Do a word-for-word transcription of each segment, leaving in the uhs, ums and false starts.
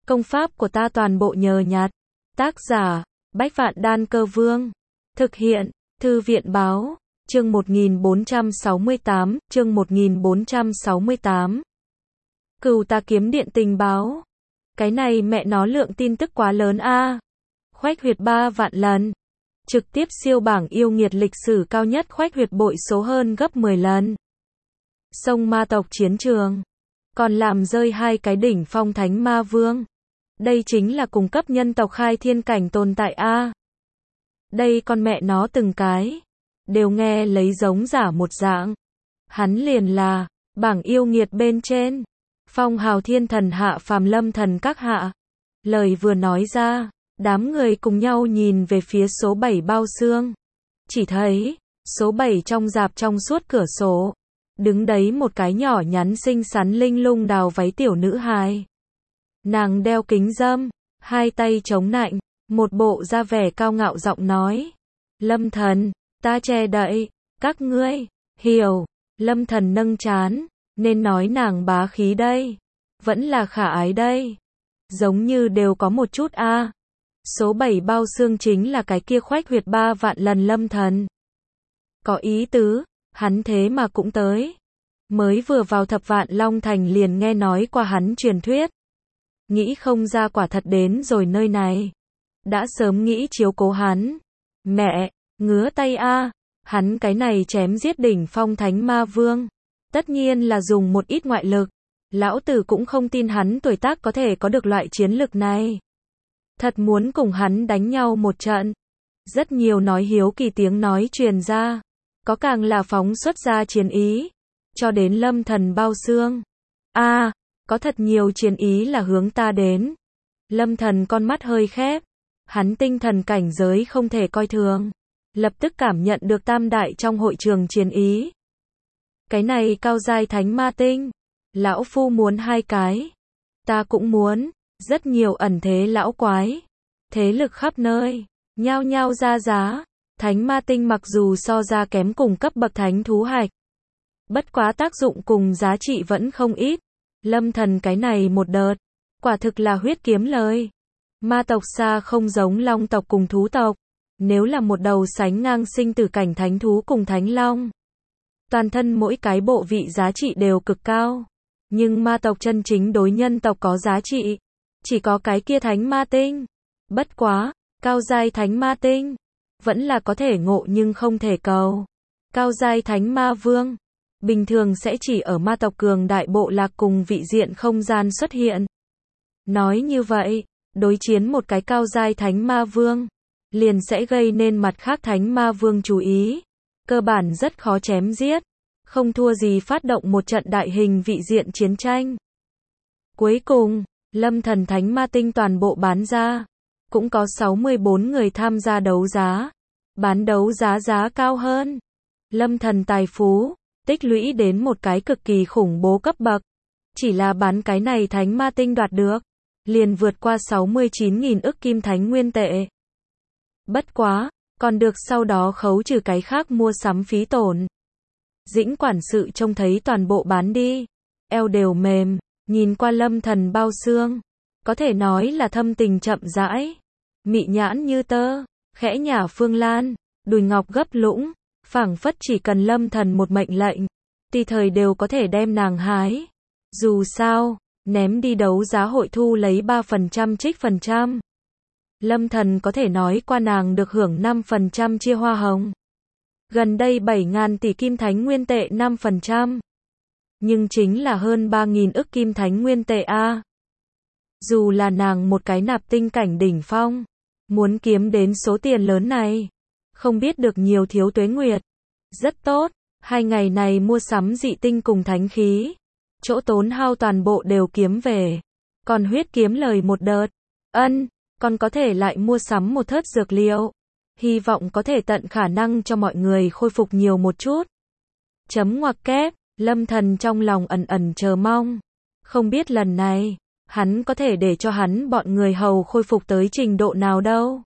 Công pháp của ta toàn bộ nhờ nhặt. Tác giả, Bách Vạn Đan Cơ Vương. Thực hiện, Thư viện báo, chương một nghìn bốn trăm sáu mươi tám, chương một nghìn bốn trăm sáu mươi tám. Cừu ta kiếm điện tình báo. Cái này mẹ nó lượng tin tức quá lớn a. Khoách huyệt ba vạn lần. Trực tiếp siêu bảng yêu nghiệt lịch sử cao nhất khoách huyệt bội số hơn gấp mười lần. Sông ma tộc chiến trường. Còn làm rơi hai cái đỉnh phong thánh ma vương. Đây chính là cùng cấp nhân tộc khai thiên cảnh tồn tại a. Đây con mẹ nó từng cái. Đều nghe lấy giống giả một dạng. Hắn liền là, bảng yêu nghiệt bên trên. Phong hào thiên thần hạ phàm lâm thần các hạ. Lời vừa nói ra, đám người cùng nhau nhìn về phía số bảy bao xương. Chỉ thấy, số bảy trong rạp trong suốt cửa sổ. Đứng đấy một cái nhỏ nhắn xinh xắn linh lung đào váy tiểu nữ hài. Nàng đeo kính râm, hai tay chống nạnh, một bộ da vẻ cao ngạo giọng nói. Lâm thần, ta che đậy, các ngươi, hiểu. Lâm thần nâng trán, nên nói nàng bá khí đây. Vẫn là khả ái đây. Giống như đều có một chút a. À. Số bảy bao xương chính là cái kia khoách huyệt ba vạn lần lâm thần. Có ý tứ, hắn thế mà cũng tới. Mới vừa vào thập vạn Long Thành liền nghe nói qua hắn truyền thuyết. Nghĩ không ra quả thật đến rồi nơi này. Đã sớm nghĩ chiếu cố hắn. Mẹ, ngứa tay a, hắn cái này chém giết đỉnh phong thánh ma vương. Tất nhiên là dùng một ít ngoại lực. Lão tử cũng không tin hắn tuổi tác có thể có được loại chiến lực này. Thật muốn cùng hắn đánh nhau một trận. Rất nhiều nói hiếu kỳ tiếng nói truyền ra. Có càng là phóng xuất ra chiến ý. Cho đến lâm thần bao xương. A, à, có thật nhiều chiến ý là hướng ta đến. Lâm thần con mắt hơi khép. Hắn tinh thần cảnh giới không thể coi thường. Lập tức cảm nhận được tam đại trong hội trường chiến ý. Cái này cao giai thánh ma tinh. Lão phu muốn hai cái. Ta cũng muốn. Rất nhiều ẩn thế lão quái. Thế lực khắp nơi. Nhao nhao ra giá. Thánh ma tinh mặc dù so ra kém cùng cấp bậc thánh thú hạch. Bất quá tác dụng cùng giá trị vẫn không ít. Lâm thần cái này một đợt. Quả thực là huyết kiếm lời. Ma tộc xa không giống long tộc cùng thú tộc. Nếu là một đầu sánh ngang sinh tử cảnh thánh thú cùng thánh long. Toàn thân mỗi cái bộ vị giá trị đều cực cao. Nhưng ma tộc chân chính đối nhân tộc có giá trị. Chỉ có cái kia thánh ma tinh. Bất quá, cao giai thánh ma tinh. Vẫn là có thể ngộ nhưng không thể cầu. Cao giai thánh ma vương. Bình thường sẽ chỉ ở ma tộc cường đại bộ lạc cùng vị diện không gian xuất hiện. Nói như vậy, đối chiến một cái cao giai thánh ma vương. Liền sẽ gây nên mặt khác thánh ma vương chú ý. Cơ bản rất khó chém giết. Không thua gì phát động một trận đại hình vị diện chiến tranh. Cuối cùng, lâm thần thánh ma tinh toàn bộ bán ra. Cũng có sáu mươi bốn người tham gia đấu giá. Bán đấu giá giá cao hơn. Lâm thần tài phú, tích lũy đến một cái cực kỳ khủng bố cấp bậc. Chỉ là bán cái này thánh ma tinh đoạt được. Liền vượt qua sáu mươi chín nghìn ức kim thánh nguyên tệ. Bất quá, còn được sau đó khấu trừ cái khác mua sắm phí tổn. Dĩnh quản sự trông thấy toàn bộ bán đi. Eo đều mềm, nhìn qua lâm thần bao xương. Có thể nói là thâm tình chậm rãi. Mị nhãn như tơ, khẽ nhả phương lan, đùi ngọc gấp lũng. Phảng phất chỉ cần lâm thần một mệnh lệnh. Tùy thời đều có thể đem nàng hái. Dù sao, ném đi đấu giá hội thu lấy ba phần trăm trích phần trăm. Lâm thần có thể nói qua nàng được hưởng năm phần trăm chia hoa hồng. Gần đây bảy ngàn tỷ kim thánh nguyên tệ năm phần trăm. Nhưng chính là hơn ba nghìn ức kim thánh nguyên tệ a. Dù là nàng một cái nạp tinh cảnh đỉnh phong. Muốn kiếm đến số tiền lớn này. Không biết được nhiều thiếu tuế nguyệt. Rất tốt, hai ngày này mua sắm dị tinh cùng thánh khí. Chỗ tốn hao toàn bộ đều kiếm về. Còn huyết kiếm lời một đợt. Ân, còn có thể lại mua sắm một thớt dược liệu. Hy vọng có thể tận khả năng cho mọi người khôi phục nhiều một chút. Chấm ngoặc kép, lâm thần trong lòng ẩn ẩn chờ mong. Không biết lần này, hắn có thể để cho hắn bọn người hầu khôi phục tới trình độ nào đâu.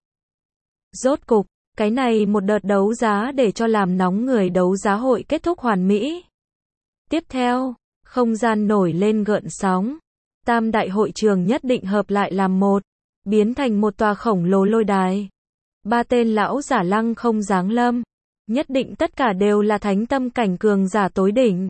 Rốt cục, cái này một đợt đấu giá để cho làm nóng người đấu giá hội kết thúc hoàn mỹ. Tiếp theo, không gian nổi lên gợn sóng. Tam đại hội trường nhất định hợp lại làm một, biến thành một tòa khổng lồ lôi đài. Ba tên lão giả lăng không giáng lâm, nhất định tất cả đều là thánh tâm cảnh cường giả tối đỉnh.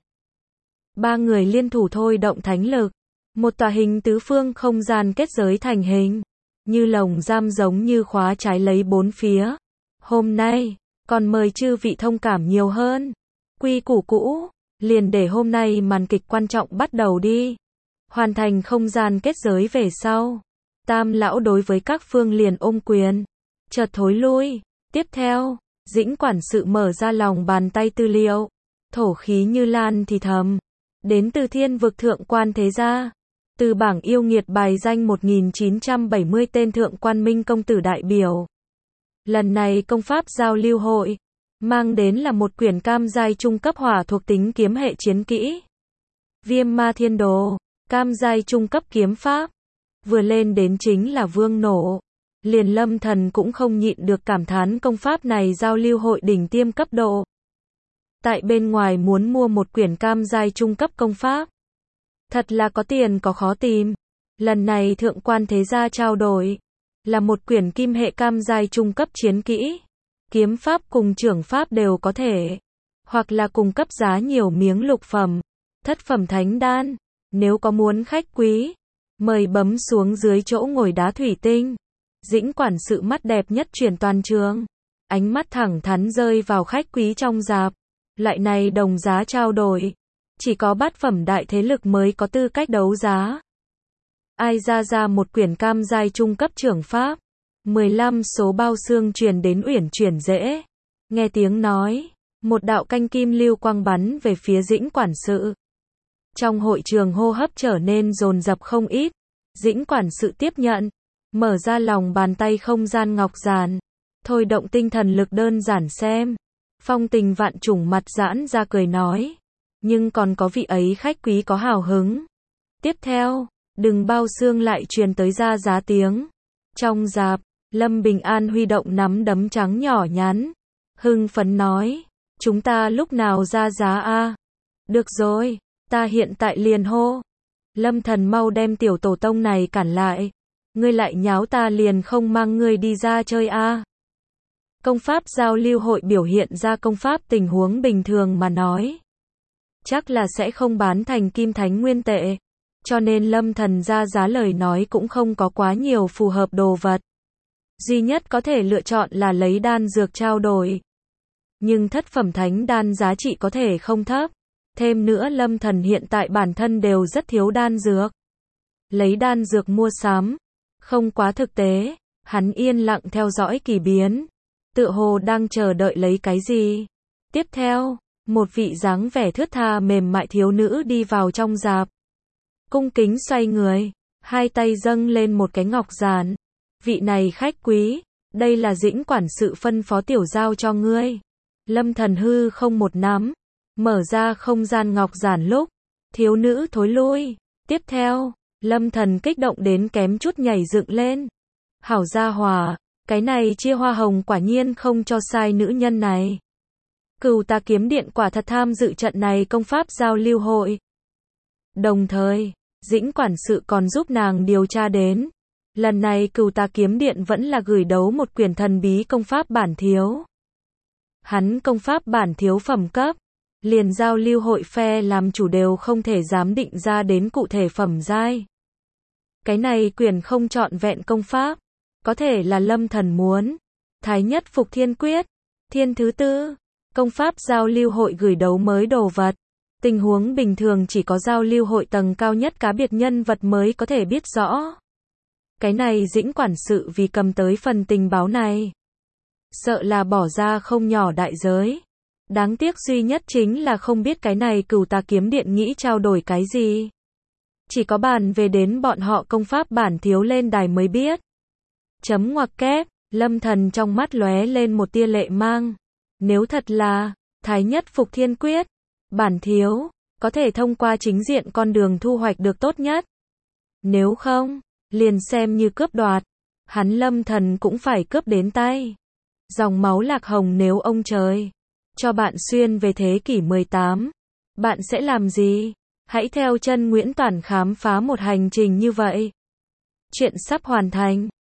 Ba người liên thủ thôi động thánh lực, một tòa hình tứ phương không gian kết giới thành hình, như lồng giam giống như khóa trái lấy bốn phía. Hôm nay, còn mời chư vị thông cảm nhiều hơn. Quy củ cũ, liền để hôm nay màn kịch quan trọng bắt đầu đi. Hoàn thành không gian kết giới về sau, Tam lão đối với các phương liền ôm quyền, chợt thối lui. Tiếp theo, Dĩnh quản sự mở ra lòng bàn tay tư liệu, thổ khí như lan thì thầm, đến từ thiên vực thượng quan thế gia, từ bảng yêu nghiệt bài danh một nghìn chín trăm bảy mươi tên thượng quan minh công tử đại biểu. Lần này công pháp giao lưu hội, mang đến là một quyển cam giai trung cấp hỏa thuộc tính kiếm hệ chiến kỹ. Viêm ma thiên đồ, cam giai trung cấp kiếm pháp. Vừa lên đến chính là vương nổ. Liền Lâm Thần cũng không nhịn được cảm thán công pháp này giao lưu hội đỉnh tiêm cấp độ. Tại bên ngoài muốn mua một quyển cam giai trung cấp công pháp, thật là có tiền có khó tìm. Lần này thượng quan thế gia trao đổi là một quyển kim hệ cam giai trung cấp chiến kỹ. Kiếm pháp cùng trưởng pháp đều có thể, hoặc là cung cấp giá nhiều miếng lục phẩm, thất phẩm thánh đan. Nếu có muốn khách quý, mời bấm xuống dưới chỗ ngồi đá thủy tinh. Dĩnh quản sự mắt đẹp nhất chuyển toàn trường, ánh mắt thẳng thắn rơi vào khách quý trong dạp. Loại này đồng giá trao đổi, chỉ có bát phẩm đại thế lực mới có tư cách đấu giá. Ai ra ra một quyển cam giai trung cấp trưởng pháp, mười lăm số bao xương truyền đến uyển chuyển dễ. Nghe tiếng nói, một đạo canh kim lưu quang bắn về phía Dĩnh quản sự. Trong hội trường hô hấp trở nên dồn dập không ít. Dĩnh quản sự tiếp nhận, mở ra lòng bàn tay không gian ngọc giản, thôi động tinh thần lực đơn giản xem. Phong tình vạn trùng mặt giãn ra cười nói, nhưng còn có vị ấy khách quý có hào hứng. Tiếp theo, đừng bao xương lại truyền tới ra giá tiếng. Trong dạp, Lâm Bình An huy động nắm đấm trắng nhỏ nhắn, hưng phấn nói, chúng ta lúc nào ra giá a? Được rồi, ta hiện tại liền hô. Lâm Thần mau đem tiểu tổ tông này cản lại, ngươi lại nháo ta liền không mang ngươi đi ra chơi a. Công pháp giao lưu hội biểu hiện ra công pháp tình huống bình thường mà nói, chắc là sẽ không bán thành kim thánh nguyên tệ, cho nên Lâm Thần ra giá lời nói cũng không có quá nhiều phù hợp đồ vật. Duy nhất có thể lựa chọn là lấy đan dược trao đổi. Nhưng thất phẩm thánh đan giá trị có thể không thấp. Thêm nữa Lâm Thần hiện tại bản thân đều rất thiếu đan dược. Lấy đan dược mua sắm, không quá thực tế. Hắn yên lặng theo dõi kỳ biến, tựa hồ đang chờ đợi lấy cái gì. Tiếp theo, một vị dáng vẻ thướt tha mềm mại thiếu nữ đi vào trong dạp. Cung kính xoay người, hai tay dâng lên một cái ngọc giản. Vị này khách quý, đây là Dĩnh quản sự phân phó tiểu giao cho ngươi. Lâm Thần hư không một nắm, mở ra không gian ngọc giản lúc, thiếu nữ thối lui. Tiếp theo, Lâm Thần kích động đến kém chút nhảy dựng lên. Hảo gia hòa, cái này chia hoa hồng quả nhiên không cho sai nữ nhân này. Cửu Tà Kiếm Điện quả thật tham dự trận này công pháp giao lưu hội. Đồng thời, Dĩnh quản sự còn giúp nàng điều tra đến, lần này Cửu Tà Kiếm Điện vẫn là gửi đấu một quyển thần bí công pháp bản thiếu. Hắn công pháp bản thiếu phẩm cấp, liền giao lưu hội phe làm chủ đều không thể dám định ra đến cụ thể phẩm giai. Cái này quyển không trọn vẹn công pháp, có thể là Lâm Thần muốn. Thái nhất phục thiên quyết, thiên thứ tư, công pháp giao lưu hội gửi đấu mới đồ vật. Tình huống bình thường chỉ có giao lưu hội tầng cao nhất cá biệt nhân vật mới có thể biết rõ. Cái này Dĩnh quản sự vì cầm tới phần tình báo này, sợ là bỏ ra không nhỏ đại giới. Đáng tiếc duy nhất chính là không biết cái này Cửu Tà Kiếm Điện nghĩ trao đổi cái gì. Chỉ có bàn về đến bọn họ công pháp bản thiếu lên đài mới biết. Chấm ngoặc kép, Lâm Thần trong mắt lóe lên một tia lệ mang. Nếu thật là Thái nhất phục thiên quyết, bản thiếu, có thể thông qua chính diện con đường thu hoạch được tốt nhất. Nếu không, liền xem như cướp đoạt, hắn Lâm Thần cũng phải cướp đến tay. Dòng máu lạc hồng nếu ông trời cho bạn xuyên về thế kỷ mười tám, bạn sẽ làm gì? Hãy theo chân Nguyễn Toản khám phá một hành trình như vậy. Chuyện sắp hoàn thành.